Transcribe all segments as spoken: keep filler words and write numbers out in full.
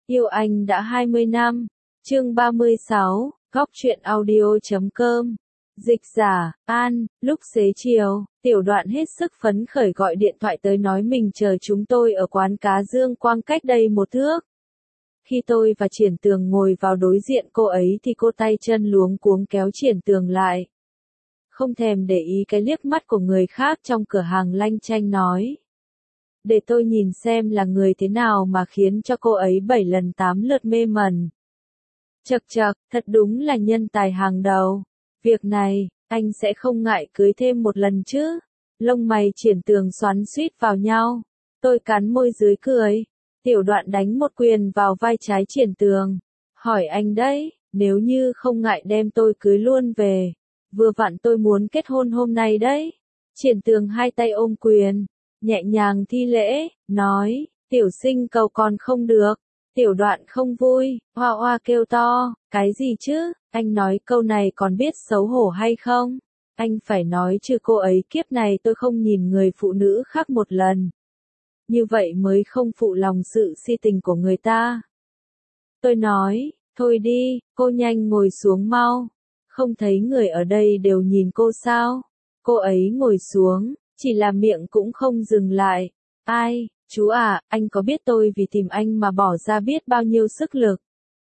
Yêu anh đã hai mươi năm. Chương ba mươi sáu, góc truyện audio chấm com. Dịch giả, An, lúc xế chiều, Tiểu Đoạn hết sức phấn khởi gọi điện thoại tới nói mình chờ chúng tôi ở quán cá Dương Quang cách đây một thước. Khi tôi và Triển Tường ngồi vào đối diện cô ấy thì cô tay chân luống cuống kéo Triển Tường lại. Không thèm để ý cái liếc mắt của người khác trong cửa hàng lanh chanh nói. Để tôi nhìn xem là người thế nào mà khiến cho cô ấy bảy lần tám lượt mê mẩn. Chậc chậc, thật đúng là nhân tài hàng đầu. Việc này, anh sẽ không ngại cưới thêm một lần chứ? Lông mày Triển Tường xoắn xuýt vào nhau. Tôi cắn môi dưới cười. Tiểu Đoạn đánh một quyền vào vai trái Triển Tường. Hỏi anh đấy, nếu như không ngại đem tôi cưới luôn về. Vừa vặn tôi muốn kết hôn hôm nay đấy. Triển Tường hai tay ôm quyền, nhẹ nhàng thi lễ, nói, tiểu sinh cầu còn không được. Tiểu Đoạn không vui, hoa hoa kêu to, cái gì chứ, anh nói câu này còn biết xấu hổ hay không? Anh phải nói chứ cô ấy kiếp này tôi không nhìn người phụ nữ khác một lần. Như vậy mới không phụ lòng sự si tình của người ta. Tôi nói, thôi đi, cô nhanh ngồi xuống mau. Không thấy người ở đây đều nhìn cô sao? Cô ấy ngồi xuống, chỉ là miệng cũng không dừng lại. Ai, chú à, anh có biết tôi vì tìm anh mà bỏ ra biết bao nhiêu sức lực.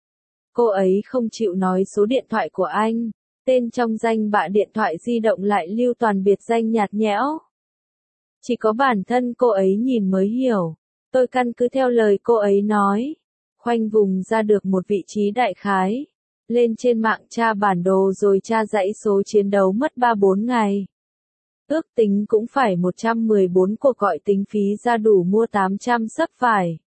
Cô ấy không chịu nói số điện thoại của anh, tên trong danh bạ điện thoại di động lại lưu toàn biệt danh nhạt nhẽo. Chỉ có bản thân cô ấy nhìn mới hiểu. Tôi căn cứ theo lời cô ấy nói, khoanh vùng ra được một vị trí đại khái. Lên trên mạng tra bản đồ rồi tra dãy số chiến đấu mất ba bốn ngày. Ước tính cũng phải một trăm mười bốn cuộc gọi tính phí ra đủ mua tám trăm sấp vải.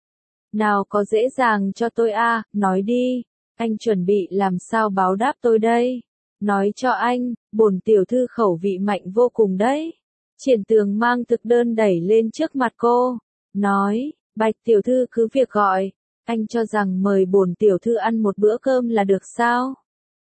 Nào có dễ dàng cho tôi a, à, nói đi, anh chuẩn bị làm sao báo đáp tôi đây? Nói cho anh, bổn tiểu thư khẩu vị mạnh vô cùng đấy. Triển Tường mang thực đơn đẩy lên trước mặt cô, nói, Bạch tiểu thư cứ việc gọi. Anh cho rằng mời bổn tiểu thư ăn một bữa cơm là được sao?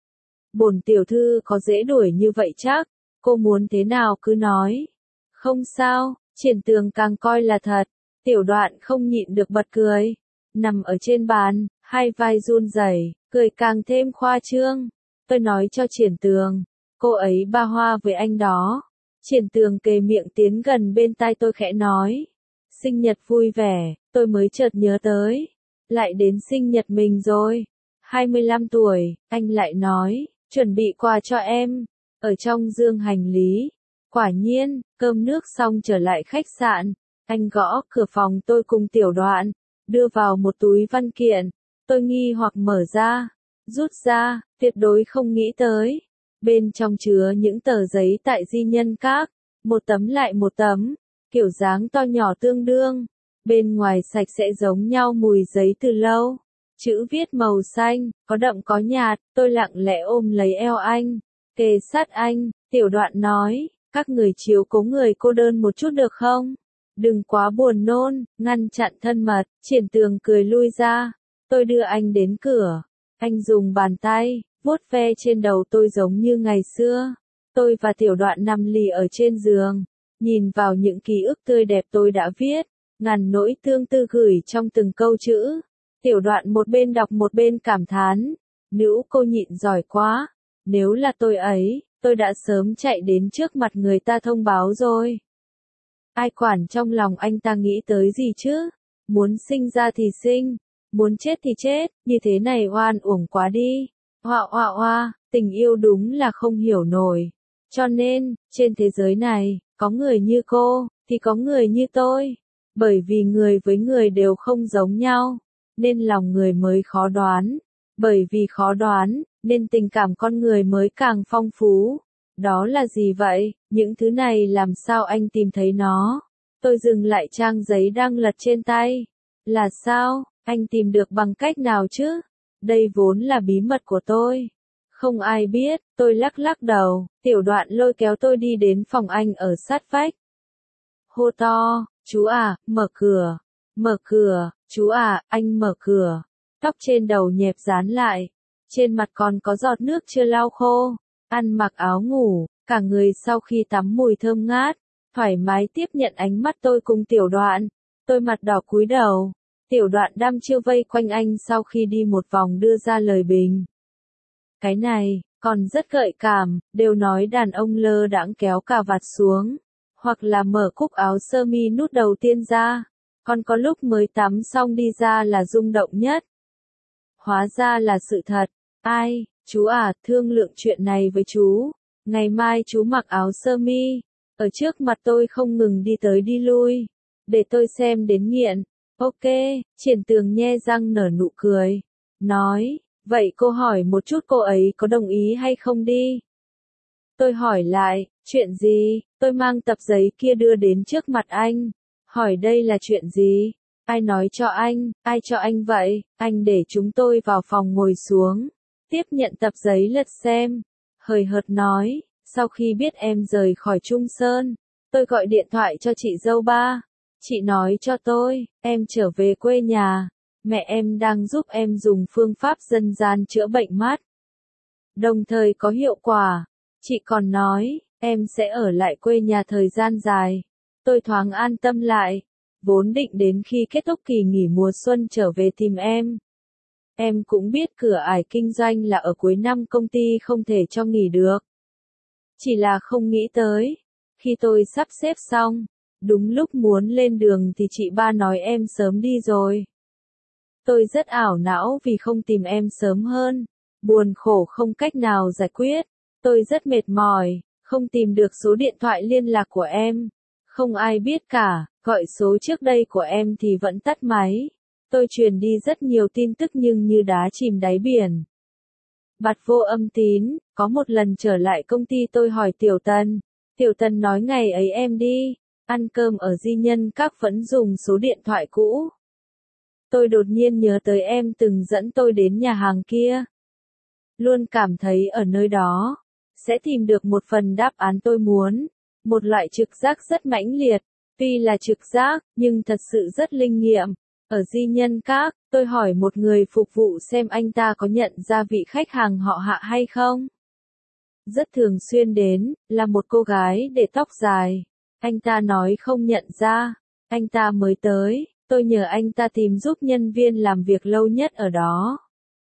Bổn tiểu thư có dễ đuổi như vậy chắc, cô muốn thế nào cứ nói. Không sao, Triển Tường càng coi là thật. Tiểu Đoạn không nhịn được bật cười. Nằm ở trên bàn, hai vai run rẩy, cười càng thêm khoa trương. Tôi nói cho Triển Tường, cô ấy ba hoa với anh đó. Triển Tường kề miệng tiến gần bên tai tôi khẽ nói. Sinh nhật vui vẻ, tôi mới chợt nhớ tới. Lại đến sinh nhật mình rồi. hai mươi lăm tuổi, anh lại nói, chuẩn bị quà cho em. Ở trong dương hành lý. Quả nhiên, cơm nước xong trở lại khách sạn. Anh gõ cửa phòng tôi cùng Tiểu Đoạn. Đưa vào một túi văn kiện. Tôi nghi hoặc mở ra. Rút ra, tuyệt đối không nghĩ tới. Bên trong chứa những tờ giấy tại di nhân các. Một tấm lại một tấm. Kiểu dáng to nhỏ tương đương. Bên ngoài sạch sẽ giống nhau mùi giấy từ lâu. Chữ viết màu xanh, có đậm có nhạt, tôi lặng lẽ ôm lấy eo anh. Kề sát anh, Tiểu Đoạn nói, các người chiếu cố người cô đơn một chút được không? Đừng quá buồn nôn, ngăn chặn thân mật. Triển Tường cười lui ra. Tôi đưa anh đến cửa. Anh dùng bàn tay, vuốt ve trên đầu tôi giống như ngày xưa. Tôi và Tiểu Đoạn nằm lì ở trên giường. Nhìn vào những ký ức tươi đẹp tôi đã viết. Ngàn nỗi tương tư gửi trong từng câu chữ. Tiểu Đoạn một bên đọc một bên cảm thán. Nữ cô nhịn giỏi quá. Nếu là tôi ấy, tôi đã sớm chạy đến trước mặt người ta thông báo rồi. Ai quản trong lòng anh ta nghĩ tới gì chứ? Muốn sinh ra thì sinh, muốn chết thì chết, như thế này oan uổng quá đi. Hoa hoa hoa, tình yêu đúng là không hiểu nổi. Cho nên, trên thế giới này, có người như cô, thì có người như tôi. Bởi vì người với người đều không giống nhau, nên lòng người mới khó đoán. Bởi vì khó đoán, nên tình cảm con người mới càng phong phú. Đó là gì vậy? Những thứ này làm sao anh tìm thấy nó? Tôi dừng lại trang giấy đang lật trên tay. Là sao? Anh tìm được bằng cách nào chứ? Đây vốn là bí mật của tôi. Không ai biết, tôi lắc lắc đầu. Tiểu Đoạn lôi kéo tôi đi đến phòng anh ở sát vách. Hô to, chú à, mở cửa. Mở cửa, chú à, anh mở cửa. Tóc trên đầu nhẹp dán lại. Trên mặt còn có giọt nước chưa lau khô. Ăn mặc áo ngủ, cả người sau khi tắm mùi thơm ngát. Thoải mái tiếp nhận ánh mắt tôi cùng Tiểu Đoạn. Tôi mặt đỏ cúi đầu. Tiểu Đoạn đăm chiêu vây quanh anh sau khi đi một vòng đưa ra lời bình. Cái này, còn rất gợi cảm, đều nói đàn ông lơ đãng kéo cà vạt xuống, hoặc là mở cúc áo sơ mi nút đầu tiên ra, còn có lúc mới tắm xong đi ra là rung động nhất. Hóa ra là sự thật. Ai, chú à, thương lượng chuyện này với chú. Ngày mai chú mặc áo sơ mi, ở trước mặt tôi không ngừng đi tới đi lui, để tôi xem đến nghiện. Ok, Triển Tường nhe răng nở nụ cười, nói, vậy cô hỏi một chút cô ấy có đồng ý hay không đi. Tôi hỏi lại, chuyện gì, tôi mang tập giấy kia đưa đến trước mặt anh, hỏi đây là chuyện gì, ai nói cho anh, ai cho anh vậy, anh để chúng tôi vào phòng ngồi xuống, tiếp nhận tập giấy lật xem, hời hợt nói, sau khi biết em rời khỏi Trung Sơn, tôi gọi điện thoại cho chị dâu ba. Chị nói cho tôi, em trở về quê nhà, mẹ em đang giúp em dùng phương pháp dân gian chữa bệnh mắt. Đồng thời có hiệu quả. Chị còn nói, em sẽ ở lại quê nhà thời gian dài. Tôi thoáng an tâm lại, vốn định đến khi kết thúc kỳ nghỉ mùa xuân trở về tìm em. Em cũng biết cửa ải kinh doanh là ở cuối năm công ty không thể cho nghỉ được. Chỉ là không nghĩ tới, khi tôi sắp xếp xong, đúng lúc muốn lên đường thì chị ba nói em sớm đi rồi. Tôi rất ảo não vì không tìm em sớm hơn, buồn khổ không cách nào giải quyết. Tôi rất mệt mỏi, không tìm được số điện thoại liên lạc của em. Không ai biết cả, gọi số trước đây của em thì vẫn tắt máy. Tôi truyền đi rất nhiều tin tức nhưng như đá chìm đáy biển. Bặt vô âm tín, có một lần trở lại công ty tôi hỏi Tiểu Tần. Tiểu Tần nói ngày ấy em đi, ăn cơm ở Di Nhân Các vẫn dùng số điện thoại cũ. Tôi đột nhiên nhớ tới em từng dẫn tôi đến nhà hàng kia. Luôn cảm thấy ở nơi đó, sẽ tìm được một phần đáp án tôi muốn. Một loại trực giác rất mãnh liệt, tuy là trực giác, nhưng thật sự rất linh nghiệm. Ở Di Nhân Các, tôi hỏi một người phục vụ xem anh ta có nhận ra vị khách hàng họ Hạ hay không. Rất thường xuyên đến, là một cô gái để tóc dài. Anh ta nói không nhận ra, anh ta mới tới, tôi nhờ anh ta tìm giúp nhân viên làm việc lâu nhất ở đó.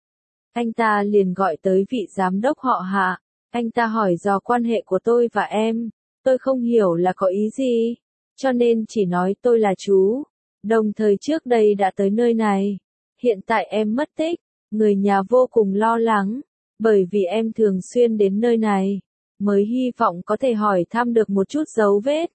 Anh ta liền gọi tới vị giám đốc họ Hạ, anh ta hỏi dò quan hệ của tôi và em, tôi không hiểu là có ý gì, cho nên chỉ nói tôi là chú, đồng thời trước đây đã tới nơi này, hiện tại em mất tích, người nhà vô cùng lo lắng, bởi vì em thường xuyên đến nơi này, mới hy vọng có thể hỏi thăm được một chút dấu vết.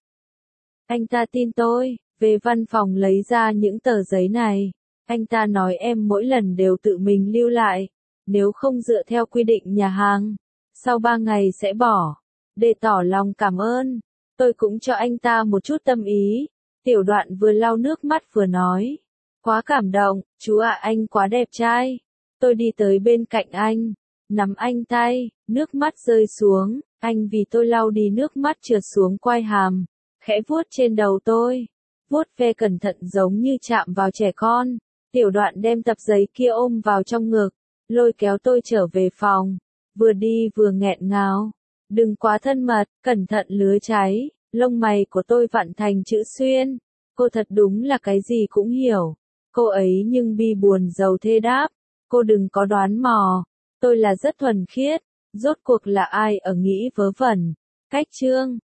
Anh ta tin tôi, về văn phòng lấy ra những tờ giấy này. Anh ta nói em mỗi lần đều tự mình lưu lại, nếu không dựa theo quy định nhà hàng, sau ba ngày sẽ bỏ. Để tỏ lòng cảm ơn, tôi cũng cho anh ta một chút tâm ý. Tiểu Đoạn vừa lau nước mắt vừa nói, quá cảm động, chú ạ anh quá đẹp trai. Tôi đi tới bên cạnh anh, nắm anh tay, nước mắt rơi xuống, anh vì tôi lau đi nước mắt trượt xuống quai hàm, khẽ vuốt trên đầu tôi, vuốt ve cẩn thận giống như chạm vào trẻ con. Tiểu Đoạn đem tập giấy kia ôm vào trong ngực, lôi kéo tôi trở về phòng, vừa đi vừa nghẹn ngào, đừng quá thân mật, cẩn thận lứa cháy. Lông mày của tôi vặn thành chữ xuyên, cô thật đúng là cái gì cũng hiểu. Cô ấy nhưng bi buồn giàu thê đáp, cô đừng có đoán mò, tôi là rất thuần khiết, rốt cuộc là ai ở nghĩ vớ vẩn. Cách chương